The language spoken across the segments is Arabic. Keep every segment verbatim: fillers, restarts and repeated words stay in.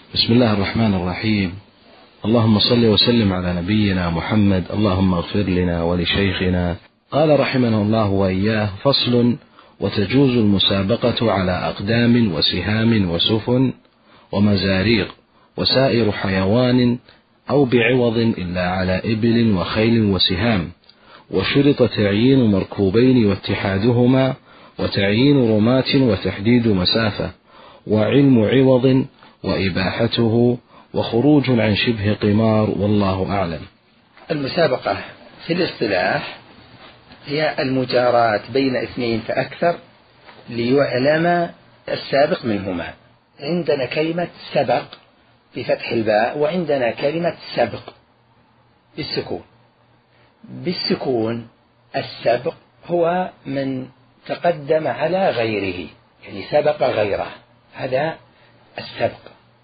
بسم الله الرحمن الرحيم. اللهم صل وسلم على نبينا محمد. اللهم اغفر لنا ولشيخنا. قال رحمه الله وإياه: فصل: وتجوز المسابقة على أقدام وسهام وسفن ومزاريق وسائر حيوان أو بعوض إلا على إبل وخيل وسهام، وشرط تعيين مركوبين واتحادهما، وتعيين رماة وتحديد مسافة، وعلم عوض وإباحته، وخروج عن شبه قمار، والله أعلم. المسابقة في الاصطلاح هي المجاراة بين اثنين فأكثر ليعلم السابق منهما. عندنا كلمة سبق بفتح الباء، وعندنا كلمة سبق بالسكون. بالسكون السبق هو من تقدم على غيره، يعني سبق غيره، هذا السبق.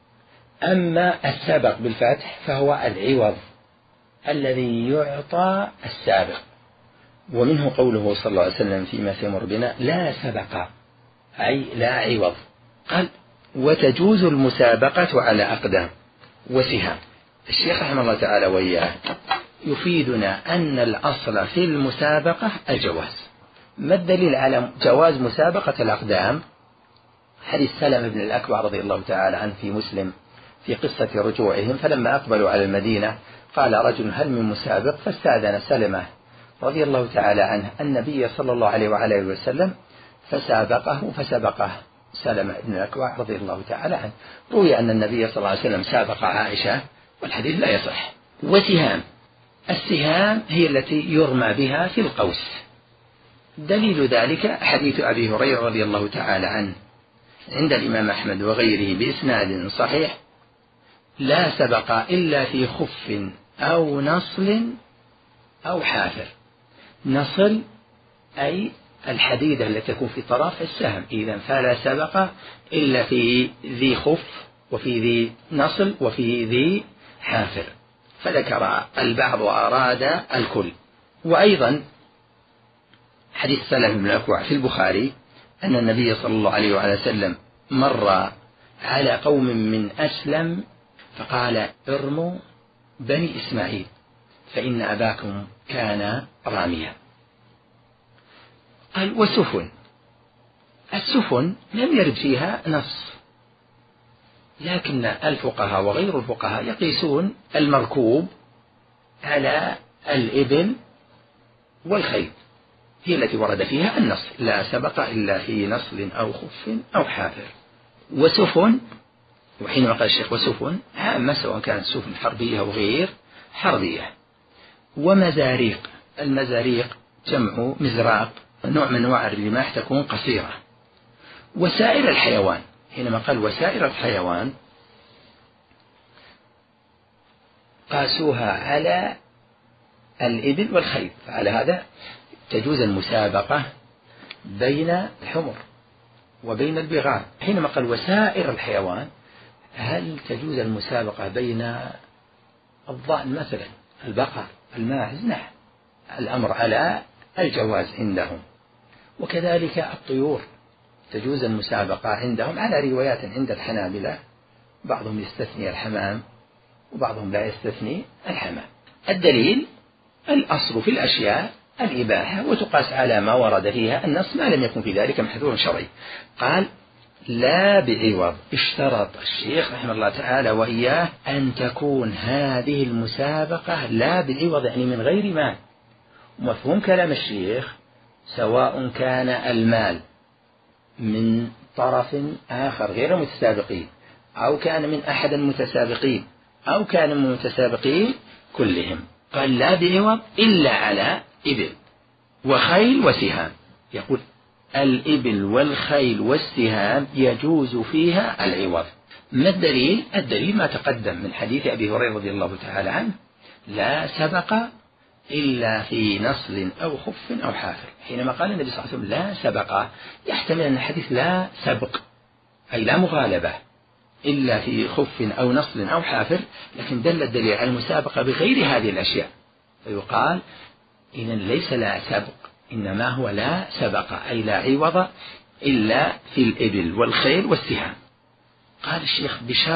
أما السبق بالفتح فهو العوض الذي يعطى السابق، ومنه قوله صلى الله عليه وسلم فيما سيمر بنا: لا سبق، أي لا عوض. قال: وتجوز المسابقة على أقدام وسهام. الشيخ رحمه الله تعالى وإياه يفيدنا أن الأصل في المسابقة الجواز. ما الدليل على جواز مسابقة الأقدام؟ حديث سلمة بن الأكوع رضي الله تعالى عنه في مسلم في قصة رجوعهم، فلما أقبلوا على المدينة قال رجل: هل من مسابق؟ فاستأذن سلمة رضي الله تعالى عنه النبي صلى الله عليه وعلى آله وسلم فسابقه فسبقه سلمة بن الأكوع رضي الله تعالى عنه. روي أن النبي صلى الله عليه وسلم سابق عائشة، والحديث لا يصح. وسهام، السهام هي التي يرمى بها في القوس. دليل ذلك حديث أبي هريرة رضي الله تعالى عنه عند الإمام أحمد وغيره بإسناد صحيح: لا سبق إلا في خف أو نصل أو حافر. نصل أي الحديدة التي تكون في طرف السهم، إذن فلا سبق إلا في ذي خف وفي ذي نصل وفي ذي حافر، فذكر البعض وأراد الكل. وأيضا حديث سلمة بن الأكوع في البخاري أن النبي صلى الله عليه وعلى وسلم مر على قوم من أسلم فقال: ارموا بني إسماعيل فإن أباكم كان راميا. قال: وسفن، السفن لم يرد فيها نص، لكن الفقهاء وغير الفقهاء يقيسون المركوب على الإبل والخيل، هي التي ورد فيها النص: لا سبق إلا في نصل أو خف أو حافر. وسفن، وحينما قال الشيخ وسفن عامة سواء كانت سفن حربية أو غير حربية. ومزاريق، المزاريق جمع مزراق، نوع من أنواع الرماح تكون قصيرة. وسائر الحيوان، حينما قال وسائر الحيوان قاسوها على الإبل والخيل، فعلى هذا تجوز المسابقة بين الحمر وبين البغال. حينما قال وسائر الحيوان، هل تجوز المسابقة بين الضأن مثلا، البقر، الماعز؟ نعم، الأمر على الجواز عندهم. وكذلك الطيور تجوز المسابقة عندهم على روايات عند الحنابلة، بعضهم يستثني الحمام وبعضهم لا يستثني الحمام. الدليل الأصل في الأشياء الإباحة، وتقاس على ما ورد فيها النص ما لم يكن في ذلك محذور شرعي. قال: لا بعوض. اشترط الشيخ رحمه الله تعالى وإياه أن تكون هذه المسابقة لا بعوض، يعني من غير مال. مفهوم كلام الشيخ سواء كان المال من طرف آخر غير متسابقين، أو كان من أحد المتسابقين، أو كان من المتسابقين كلهم. قال: لا بعوض إلا على إبل وخيل وسهام. يقول الإبل والخيل والسهام يجوز فيها العوض. ما الدليل؟ الدليل ما تقدم من حديث أبي هريرة رضي الله تعالى عنه: لا سبق إلا في نصل أو خف أو حافر. حينما قال النبي صلى الله عليه وسلم لا سبق، يحتمل أن الحديث لا سبق أي لا مغالبة إلا في خف أو نصل أو حافر، لكن دل الدليل على المسابقة بغير هذه الأشياء، فيقال إذن ليس لا سبق، إنما هو لا سبق أي لا عوض إلا في الإبل والخيل والسهام. قال الشيخ: بشرط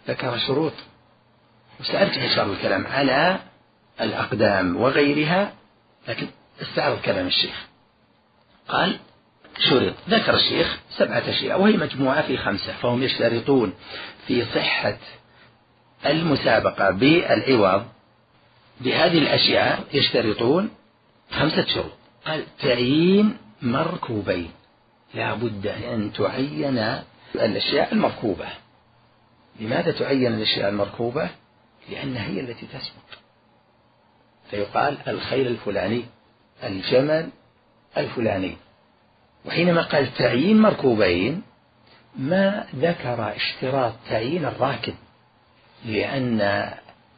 ذكر شروط، وسأرجع شر الكلام على الأقدام وغيرها، لكن استعرض كلام الشيخ. قال شرط، ذكر الشيخ سبعة أشياء وهي مجموعة في خمسة، فهم يشترطون في صحة المسابقة بالعوض بهذه الأشياء، يشترطون خمسة شروط. قال تعيين مركوبين، لا بد أن تعين الأشياء المركوبة. لماذا تعين الأشياء المركوبة؟ لأنها هي التي تسبق، فيقال الخيل الفلاني، الجمل الفلاني. وحينما قال تعيين مركوبين ما ذكر اشتراط تعيين الراكب، لأن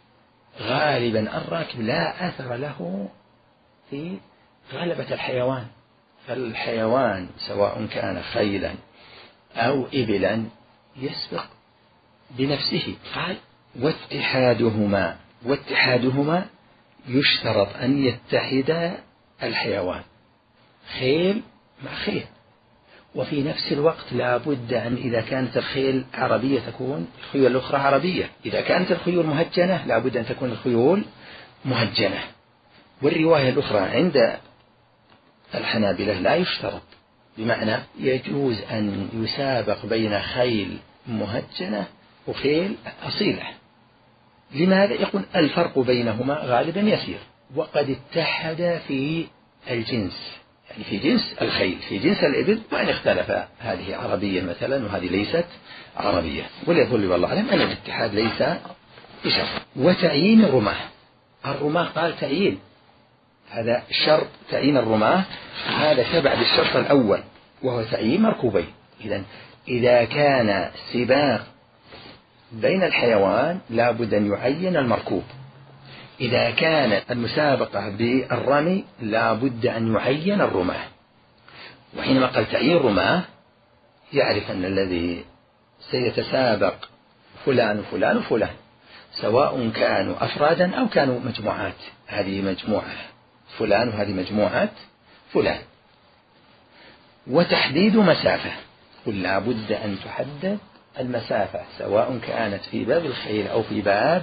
غالبا الراكب لا أثر له في غلبة الحيوان، فالحيوان سواء كان خيلا أو إبلا يسبق بنفسه. قال واتحادهما، واتحادهما يشترط أن يتحد الحيوان، خيل مع خيل، وفي نفس الوقت لا بد أن إذا كانت الخيل عربية تكون الخيول الأخرى عربية، إذا كانت الخيول مهجنة لا بد أن تكون الخيول مهجنة. والرواية الأخرى عند الحنابلة لا يشترط، بمعنى يجوز أن يسابق بين خيل مهجنة وخيل أصيلة. لماذا؟ يقول الفرق بينهما غالبا يسير، وقد اتحد في الجنس، يعني في جنس الخيل، في جنس الإبل، وإن اختلف هذه عربية مثلا وهذه ليست عربية، وليظل والله أعلم أن الاتحاد ليس بشرط. وتعيين الرماة، الرماة قال تعيين، هذا شرط تعيين الرماة، هذا تبع بالشرط الأول وهو تعيين مركوبين. إذن إذا كان سباق بين الحيوان لا بد أن يعين المركوب، إذا كانت المسابقة بالرمي لا بد أن يعين الرماة. وحينما قال تعيين الرماة يعرف أن الذي سيتسابق فلان وفلان وفلان، سواء كانوا أفرادا أو كانوا مجموعات، هذه مجموعة فلان وهذه مجموعة فلان. وتحديد مسافة، قل لا بد أن تحدد المسافة سواء كانت في باب الخيل أو في باب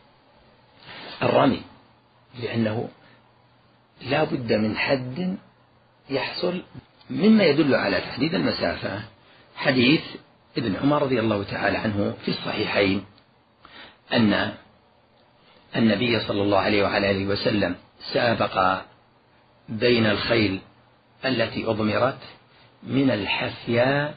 الرمي، لأنه لا بد من حد يحصل. مما يدل على تحديد المسافة حديث ابن عمر رضي الله تعالى عنه في الصحيحين أن النبي صلى الله عليه وعلى آله وسلم سابق بين الخيل التي أضمرت من الحفياء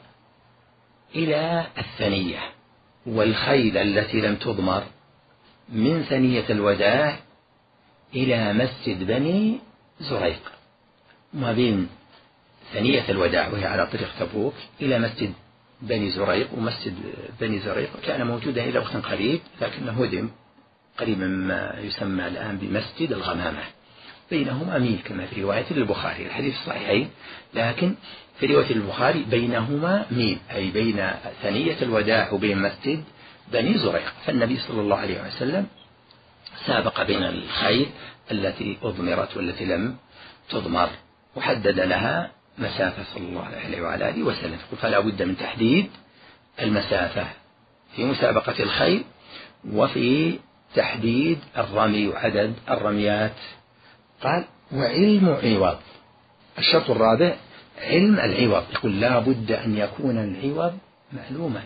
إلى الثنية، والخيل التي لم تضمر من ثنية الوداع إلى مسجد بني زريق. ما بين ثنية الوداع وهي على طريق تبوك إلى مسجد بني زريق، ومسجد بني زريق كان موجودا إلى وقت قريب لكنه هدم قريبا مما يسمى الآن بمسجد الغمامة، بينهما ميل كما في رواية البخاري، الحديث صحيحين، لكن في رواية البخاري بينهما ميل، أي بين ثنية الوداع وبين مسجد بني زريق. فالنبي صلى الله عليه وسلم سابق بين الخيل التي أضمرت والتي لم تضمر، وحدد لها مسافة صلى الله عليه وعلى آله وسلم. فلا بد من تحديد المسافة في مسابقة الخيل وفي تحديد الرمي وعدد الرميات. قال وعلم عوض، الشرط الرابع علم العوض، يقول لا بد أن يكون العوض معلوما.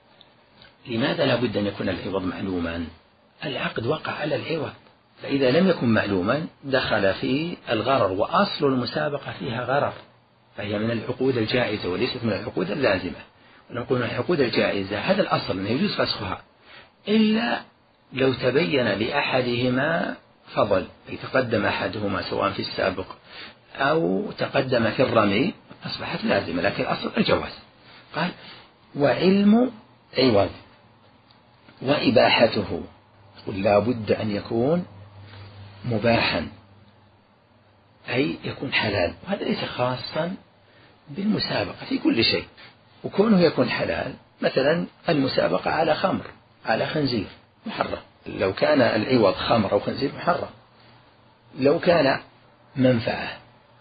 لماذا لا بد أن يكون العوض معلوما؟ العقد وقع على العوض، فإذا لم يكن معلوما دخل في الغرر، وأصل المسابقة فيها غرر، فهي من العقود الجائزة وليست من العقود اللازمة. ونقول العقود الجائزة هذا الأصل أنه يجوز فسخها إلا لو تبين لأحدهما فضل، يتقدم أحدهما سواء في السابق أو تقدم في الرمي أصبحت لازمة، لكن الأصل الجواز. قال وعلم عوض وإباحته، قل لا بد أن يكون مباحا أي يكون حلال، وهذا ليس خاصا بالمسابقة في كل شيء، وكونه يكون حلال مثلا المسابقة على خمر على خنزير محرم، لو كان العوض خمر أو خنزير محرم. لو كان منفعة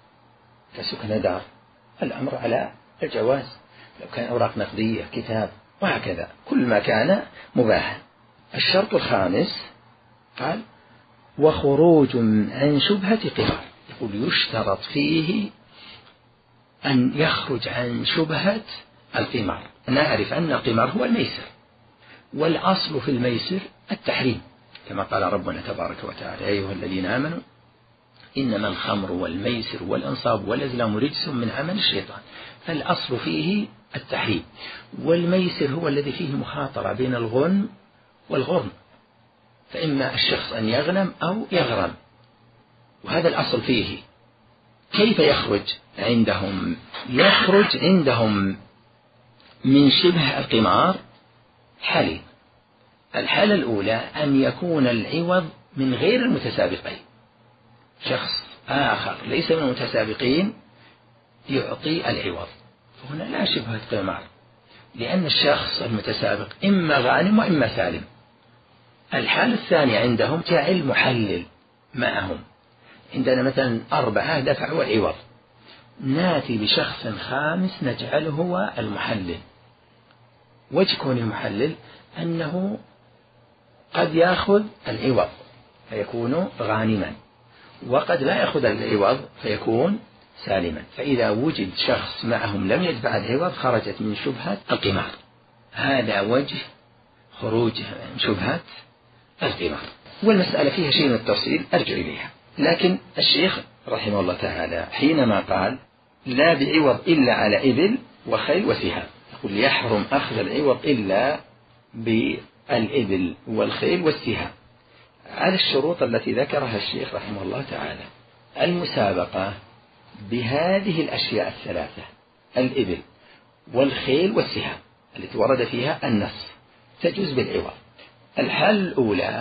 كسكن دار الأمر على الجواز، لو كان أوراق نقدية كتاب وهكذا، كل ما كان مباحا. الشرط الخامس قال وخروج عن شبهة قمار. يقول يشترط فيه أن يخرج عن شبهة القمار. نعرف أن القمار هو الميسر، والأصل في الميسر التحريم، كما قال ربنا تبارك وتعالى يا أيها الذين آمنوا إنما الخمر والميسر والأنصاب والأزلام رجس من عمل الشيطان، فالأصل فيه التحريم. والميسر هو الذي فيه مخاطرة بين الغنم والغرم، فإما الشخص أن يغنم أو يغرم، وهذا الأصل فيه. كيف يخرج عندهم؟ يخرج عندهم من شبه القمار حالين. الحالة الأولى أن يكون العوض من غير المتسابقين، شخص آخر ليس من المتسابقين يعطي العوض، فهنا لا شبهة قمار، لأن الشخص المتسابق إما غانم وإما سالم. الحالة الثانية عندهم جعل محلل معهم، عندنا مثلا أربعة دفعوا العوض، ناتي بشخص خامس نجعله هو المحلل. وجه كون المحلل أنه قد يأخذ العوض فيكون غانما، وقد لا يأخذ العوض فيكون سالما، فإذا وجد شخص معهم لم يدفع العوض خرجت من شبهة القمار. هذا وجه خروج من شبهة القمار، والمسألة فيها شيء من التفصيل أرجع إليها. لكن الشيخ رحمه الله تعالى حينما قال لا بعوض إلا على إبل وخيل وسهام، يقول يحرم أخذ العوض إلا بالإبل والخيل والسهام على الشروط التي ذكرها الشيخ رحمه الله تعالى. المسابقة بهذه الأشياء الثلاثة، الإبل والخيل والسهام التي ورد فيها النص، تجوز بالعوض. الحالة الأولى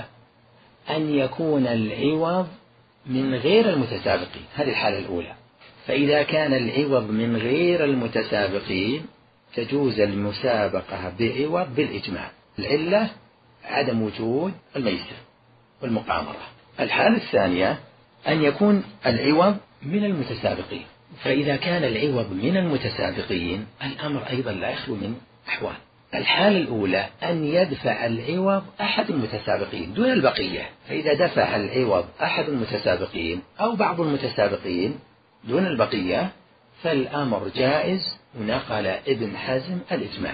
أن يكون العوض من غير المتسابقين، هذه الحالة الأولى. فإذا كان العوض من غير المتسابقين تجوز المسابقة بعوض بالإجماع، العلة عدم وجود الميسر والمقامرة. الحالة الثانية أن يكون العوض من المتسابقين، فإذا كان العوض من المتسابقين الأمر أيضا لا يخلو من أحوال. الحالة الأولى أن يدفع العوض أحد المتسابقين دون البقية، فإذا دفع العوض أحد المتسابقين أو بعض المتسابقين دون البقية فالأمر جائز. ونقل ابن حزم الإجماع،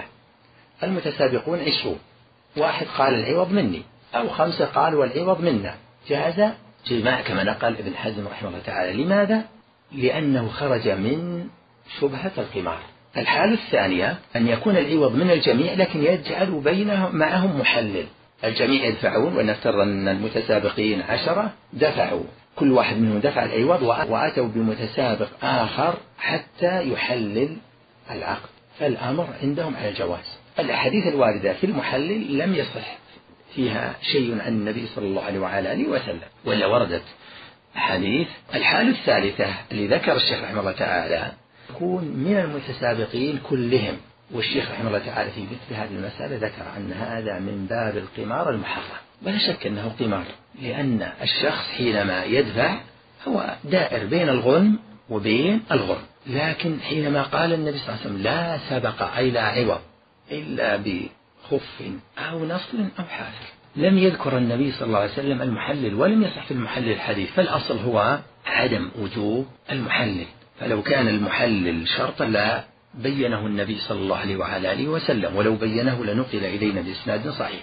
المتسابقون عشرون، واحد قال العوض مني أو خمسة قالوا العوض منا، جاز جماع كما نقل ابن حزم رحمه الله تعالى. لماذا؟ لأنه خرج من شبهة القمار. الحالة الثانية أن يكون العوض من الجميع لكن يجعل بينهم معهم محلل، الجميع يدفعون، ونفترض أن المتسابقين عشرة دفعوا، كل واحد منهم دفع العوض وأتوا بمتسابق آخر حتى يحلل العقد، فالأمر عندهم على الجواز. الأحاديث الواردة في المحلل لم يصح فيها شيء عن النبي صلى الله عليه وعلى آله وسلم، ولا وردت حديث. الحالة الثالثة اللي ذكر الشيخ رحمه الله تعالى يكون من المتسابقين كلهم، والشيخ رحمه الله تعالى في مثل هذه المسألة ذكر أن هذا من باب القمار المحرم، ولا شك أنه قمار، لأن الشخص حينما يدفع هو دائر بين الغنم وبين الغرم. لكن حينما قال النبي صلى الله عليه وسلم لا سبق أي لا عوض إلا بخف أو نصل أو حافر، لم يذكر النبي صلى الله عليه وسلم المحلل، ولم يصح في المحلل الحديث، فالأصل هو عدم وجوب المحلل. فلو كان المحلل شرطا لا بينه النبي صلى الله عليه وعلى آله وسلم، ولو بينه لنقل إلينا بإسناد صحيح.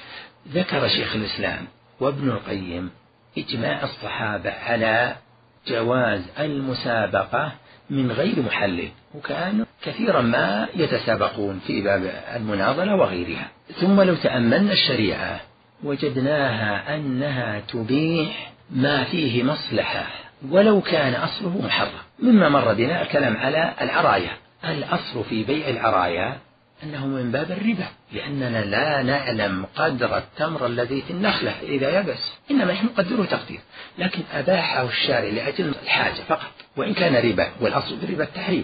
ذكر شيخ الإسلام وابن القيم إجماع الصحابة على جواز المسابقة من غير محلل، وكانوا كثيرا ما يتسابقون في باب المناظرة وغيرها. ثم لو تأملنا الشريعة وجدناها أنها تبيح ما فيه مصلحة ولو كان أصله محرم، مما مر بنا الكلام على العرايا. الأصل في بيع العرايا أنه من باب الربا، لأننا لا نعلم قدر التمر الذي في النخلة إذا يبس، إنما نحن نقدره تقدير، لكن أباحه الشارع لأجل الحاجة فقط، وإن كان ربا، والأصل في الربا التحريم.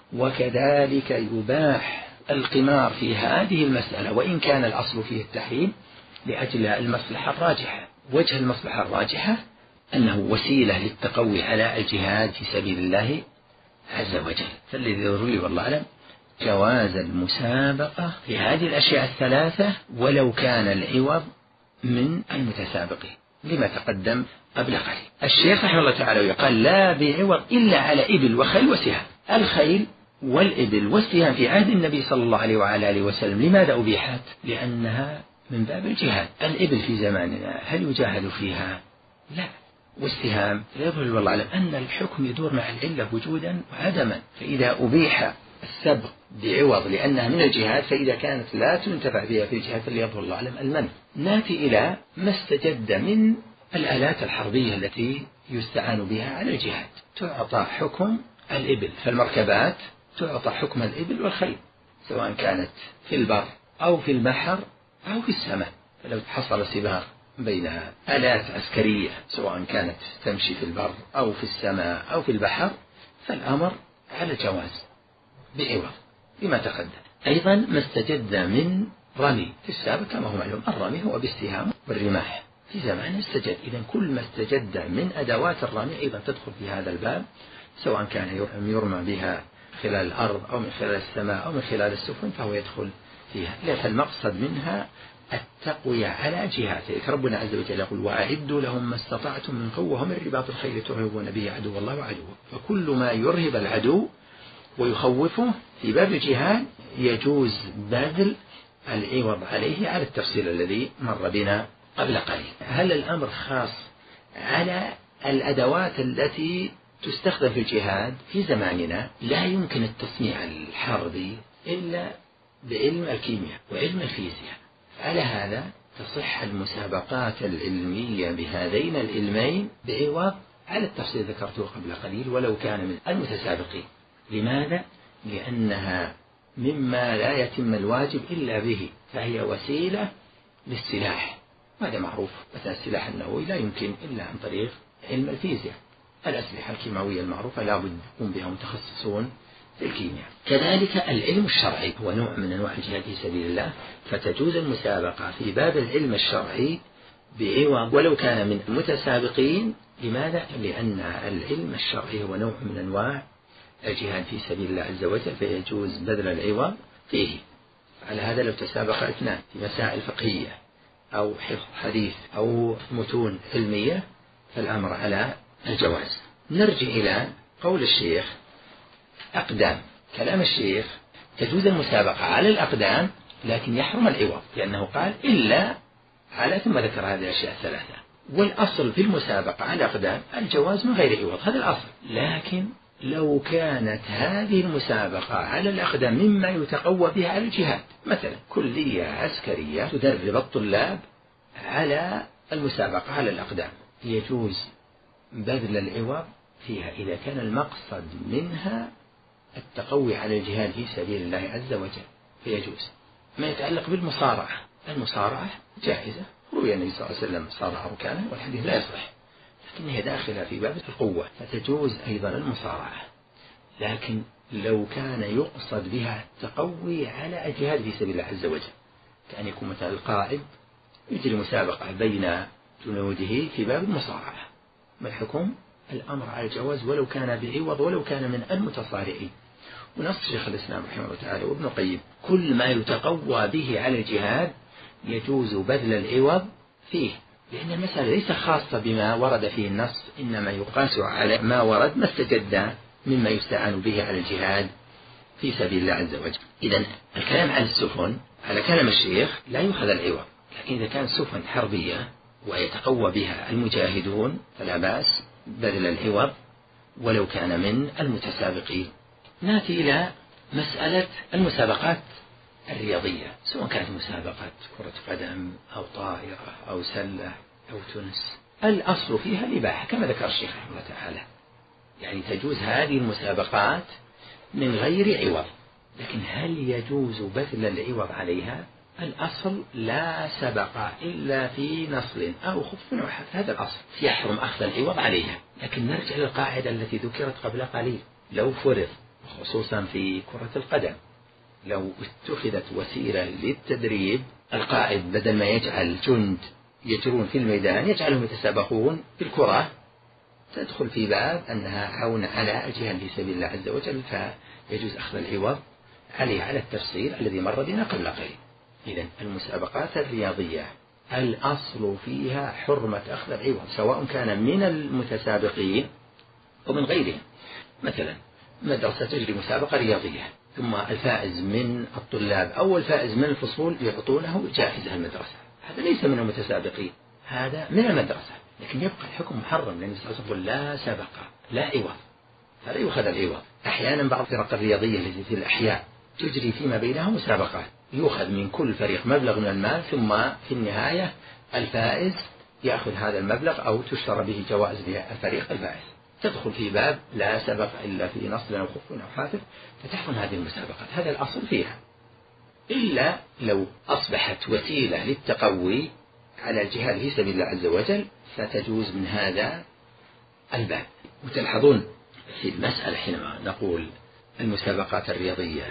وكذلك يباح القمار في هذه المسألة وإن كان الأصل فيه التحريم لأجل المصلحة الراجحة. وجه المصلحة الراجحة أنه وسيلة للتقوي على الجهاد في سبيل الله عز وجل. فالذي يظهر لي والله أعلم جواز المسابقة في هذه الأشياء الثلاثة ولو كان العوض من المتسابقين لما تقدم قبل قليل. الشيخ رحمه الله تعالى يقال لا بعوض إلا على إبل وخيل وسهام. الخيل والإبل والسهام في عهد النبي صلى الله عليه وعلى آله وسلم لماذا أبيحت؟ لأنها من باب الجهاد. الإبل في زماننا هل يجاهد فيها؟ لا. والسهام يظهر والله أعلم أن الحكم يدور مع العلة وجودا وعدما، فإذا أبيح السبق بعوض لأنها من الجهاد، فإذا كانت لا تنتفع بها في الجهاد فليظهر الله أعلم المنع. نأتي إلى ما استجد من الآلات الحربية التي يستعان بها على الجهاد، تعطى حكم الإبل، فالمركبات تعطى حكم الإبل والخيل سواء كانت في البر أو في البحر أو في السماء. فلو حصل سباق بين آلات عسكرية سواء كانت تمشي في البر أو في السماء أو في البحر فالأمر على الجواز بعوض بما تقدم. أيضا ما استجد من رمي في السابق كما هو معلوم، الرمي هو بالسهام والرماح في زمان استجد. إذن كل ما استجد من أدوات الرمي أيضا تدخل في هذا الباب، سواء كان يرمى بها خلال الأرض أو من خلال السماء أو من خلال السفن فهو يدخل فيها. ليس المقصد منها التقوية على جهاته. ربنا عز وجل يقول وأعدوا لهم ما استطعتم من قوة ومن رباط الخيل ترهبون به عدو الله وعدوه. فكل ما يرهب العدو ويخوفه في باب الجهاد يجوز بذل العوض عليه على التفصيل الذي مر بنا قبل قليل. هل الأمر خاص على الأدوات التي تستخدم في الجهاد؟ في زماننا لا يمكن التصنيع الحربي إلا بعلم الكيمياء وعلم الفيزياء، على هذا تصح المسابقات العلمية بهذين العلمين بعوض على التفصيل ذكرته قبل قليل ولو كان من المتسابقين. لماذا؟ لأنها مما لا يتم الواجب إلا به، فهي وسيلة للسلاح، هذا معروف. مثلا السلاح النووي لا يمكن إلا عن طريق علم الفيزياء. الأسلحة الكيماوية المعروفة لا بد يقوم بها متخصصون في الكيمياء. كذلك العلم الشرعي هو نوع من أنواع الجهاد في سبيل الله، فتجوز المسابقة في باب العلم الشرعي بعوض ولو كان من المتسابقين. لماذا؟ لأن العلم الشرعي هو نوع من أنواع الجهاد في سبيل الله عز وجل، فيجوز بذل العوض فيه. على هذا لو تسابق اثنان في مسائل فقهية أو حفظ حديث أو متون علمية فالأمر على الجواز. نرجع إلى قول الشيخ أقدام. كلام الشيخ تجوز المسابقة على الأقدام لكن يحرم العوض، لأنه قال إلا على، ثم ذكر هذه الأشياء الثلاثة. والأصل في المسابقة على الأقدام الجواز من غير عوض، هذا الأصل. لكن لو كانت هذه المسابقة على الأقدام مما يتقوى بها على الجهاد، مثلا كلية عسكرية تدرب الطلاب على المسابقة على الأقدام، يجوز بذل العوض فيها إذا كان المقصد منها التقوي على الجهاد في سبيل الله عز وجل، فيجوز. ما يتعلق بالمصارعة، المصارعة جائزة، روي النبي صلى الله عليه وسلم صارع ركانا والحديث لا يصح، لكنها داخلة في باب القوة فتجوز أيضا المصارعة. لكن لو كان يقصد بها التقوي على الجهاد في سبيل الله عز وجل، كأن يكون مثلا القائد يجري مسابقة بين جنوده في باب المصارعة، ما الحكم؟ الأمر على الجواز ولو كان بعوض ولو كان من المتصارعين. ونص شيخ الإسلام رحمه الله تعالى وابن القيم كل ما يتقوى به على الجهاد يجوز بذل العوض فيه، لأن المسألة ليس خاصة بما ورد فيه النص، إنما يقاس على ما ورد ما استجد مما يستعان به على الجهاد في سبيل الله عز وجل. إذن الكلام عن السفن على كلام الشيخ لا يؤخذ العوض، لكن إذا كانت سفن حربية ويتقوى بها المجاهدون فلا بأس بذل العوض ولو كان من المتسابقين. نأتي إلى مسألة المسابقات الرياضية، سواء كانت مسابقة كرة قدم أو طائرة أو سلة أو تنس، الأصل فيها الإباحة كما ذكر الشيخ رحمه الله تعالى، يعني تجوز هذه المسابقات من غير عوض. لكن هل يجوز بذل العوض عليها؟ الأصل لا سبق إلا في نصل أو خف أو حف، هذا الأصل، يحرم أخذ العوض عليها. لكن نرجع للقاعدة التي ذكرت قبل قليل، لو فرض خصوصا في كرة القدم لو اتخذت وسيلة للتدريب، القائد بدل ما يجعل جند يجرون في الميدان يجعلهم يتسابقون في الكرة، تدخل في باب أنها عون على الجهاد في سبيل الله عز وجل، فيجوز أخذ العوض عليه على التفصيل الذي مر بنا قبل قليل. إذن المسابقات الرياضية الأصل فيها حرمة أخذ العوض، سواء كان من المتسابقين أو من غيرهم. مثلا مدرسة تجري مسابقة رياضية، ثم الفائز من الطلاب أو الفائز من الفصول يعطونه جائزة المدرسة، هذا ليس من المتسابقين، هذا من المدرسة، لكن يبقى الحكم محرم، لأن الرسول يقول لا سبق لا عوض، فلا يؤخذ العوض. أحيانا بعض الفرق الرياضية التي في الأحياء تجري فيما بينها مسابقات، يؤخذ من كل فريق مبلغ من المال، ثم في النهاية الفائز يأخذ هذا المبلغ أو تشترى به جوائز للفريق الفائز، تدخل في باب لا سبق إلا في نصب أو خف أو حافظ، فتحرم هذه المسابقات، هذا الأصل فيها، إلا لو أصبحت وسيلة للتقوي على الجهاد في سبيل الله عز وجل فتجوز من هذا الباب. وتلاحظون في المسألة حينما نقول المسابقات الرياضية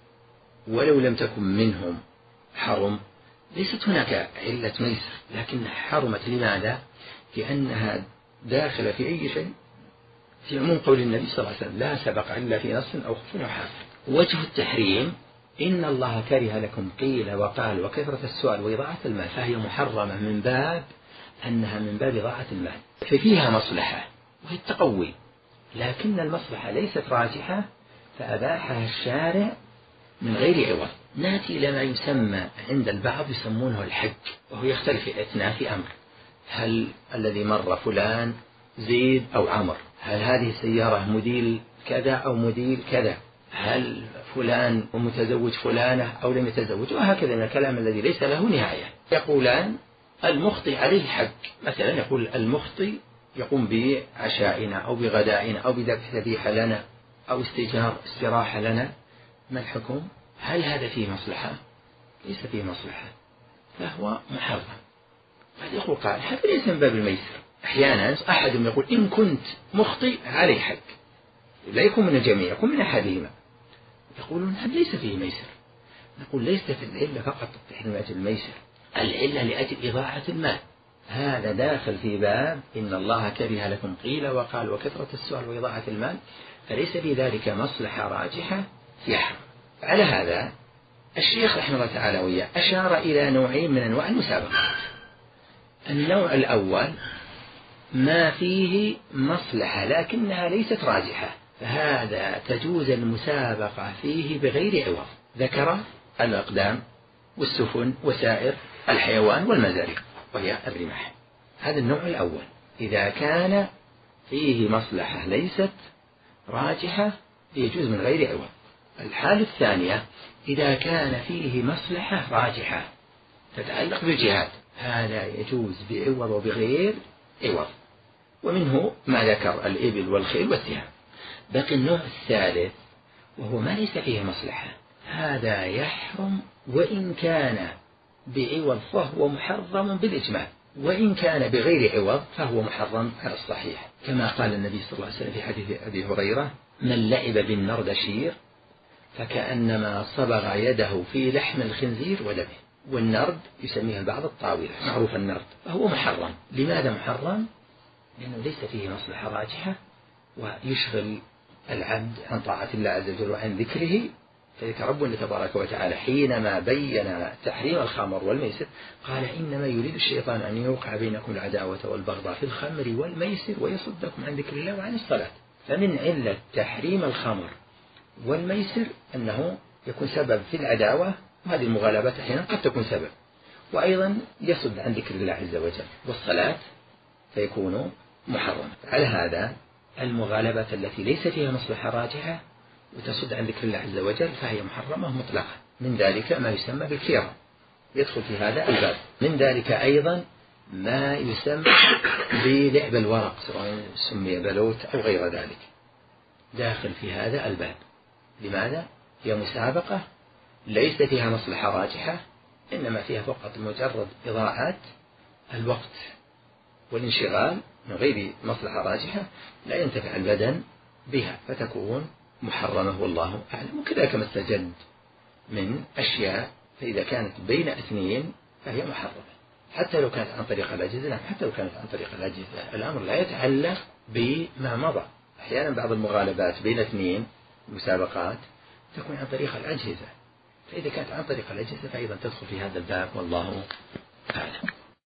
ولو لم تكن منهم حرم، ليست هناك علة ميسر، لكن حرمت لماذا؟ لأنها داخلة في أي شيء في عموم قول النبي صلى الله عليه وسلم لا سبق إلا في نص أو خف أو حافظ. وجه التحريم إن الله كره لكم قيل وقال وكثرة السؤال وإضاعة المال، فهي محرمة من باب أنها من باب إضاعة المال، ففيها مصلحة وهي التقوي، لكن المصلحة ليست راجحة فأباحها الشارع من غير عوض. نأتي إلى ما يسمى عند البعض يسمونه الحج، وهو يختلف في أثناء في أمر، هل الذي مر فلان زيد أو عمر، هل هذه السيارة موديل كذا أو موديل كذا، هل فلان ومتزوج فلانة أو لم يتزوج، وهكذا من الكلام الذي ليس له نهاية. يقولان المخطي عليه حج، مثلا يقول المخطي يقوم بعشائنا أو بغدائنا أو بذبح ذبيحة لنا أو استئجار استراحة لنا، ما الحكم؟ هل هذا فيه مصلحة؟ ليس فيه مصلحة، فهو محرم. هذا يقول قائل هذا ليس من باب الميسر. أحيانا أحد يقول إن كنت مخطئ علي حق، لا يكون من الجميع، يكون من أحدهما، يقولون هذا ليس فيه ميسر. نقول ليست العلة فقط تحريم أجل الميسر، العلة لأجل إضاعة المال، هذا داخل في باب إن الله كره لكم قيل وقال وكثرة السؤال وإضاعة المال، فليس في ذلك مصلحة راجحة يحرم. على هذا الشيخ رحمه الله تعالى وياه أشار إلى نوعين من أنواع المسابقات. النوع الأول ما فيه مصلحة لكنها ليست راجحة، فهذا تجوز المسابقة فيه بغير عوض، ذكر الأقدام والسفن وسائر الحيوان والمزارع وهي الرماح. هذا النوع الأول إذا كان فيه مصلحة ليست راجحة يجوز من غير عوض. الحالة الثانية إذا كان فيه مصلحة راجحة تتعلق بالجهاد، هذا يجوز بعوض وبغير عوض، ومنه ما ذكر الإبل والخيل والسهام. بقي النوع الثالث وهو ما ليس فيه مصلحة، هذا يحرم وإن كان بعوض فهو محرم بالإجماع، وإن كان بغير عوض فهو محرم على الصحيح، كما قال النبي صلى الله عليه وسلم في حديث أبي هريرة من لعب بالنردشير فكأنما صبغ يده في لحم الخنزير ودمه. والنرد يسميها البعض الطاولة، معروف النرد، فهو محرم. لماذا محرم؟ لأنه ليس فيه مصلحة راجحة ويشغل العبد عن طاعة الله عز وجل وعن ذكره. فذلك ربنا تبارك وتعالى حينما بين تحريم الخمر والميسر قال إنما يريد الشيطان أن يوقع بينكم العداوة والبغضاء في الخمر والميسر ويصدكم عن ذكر الله وعن الصلاة. فمن علة تحريم الخمر والميسر أنه يكون سبب في العداوة، وهذه المغالبات أحيانا قد تكون سبب، وأيضا يصد عن ذكر الله عز وجل، والصلاة فيكون محرما. على هذا المغالبات التي ليس فيها مصلحة راجحة وتصد عن ذكر الله عز وجل فهي محرمة مطلقة. من ذلك ما يسمى بالكيرة يدخل في هذا الباب. من ذلك أيضا ما يسمى بلعب الورق سواء سمي بلوت أو غير ذلك، داخل في هذا الباب. لماذا؟ هي مسابقة ليس فيها مصلحة راجحة، إنما فيها فقط مجرد إضاعة الوقت والانشغال من غير مصلحة راجحة، لا ينتفع البدن بها فتكون محرمة والله أعلم. وكذلك ما استجد من أشياء، فإذا كانت بين اثنين فهي محرمة حتى لو كانت عن طريق الأجهزة. نعم حتى لو كانت عن طريق الأجهزة الأمر لا يتعلق بما مضى. أحيانا بعض المغالبات بين اثنين مسابقات تكون عن طريق الأجهزة، فإذا كانت عن طريق الأجهزة فأيضا تدخل في هذا الباب والله أعلم.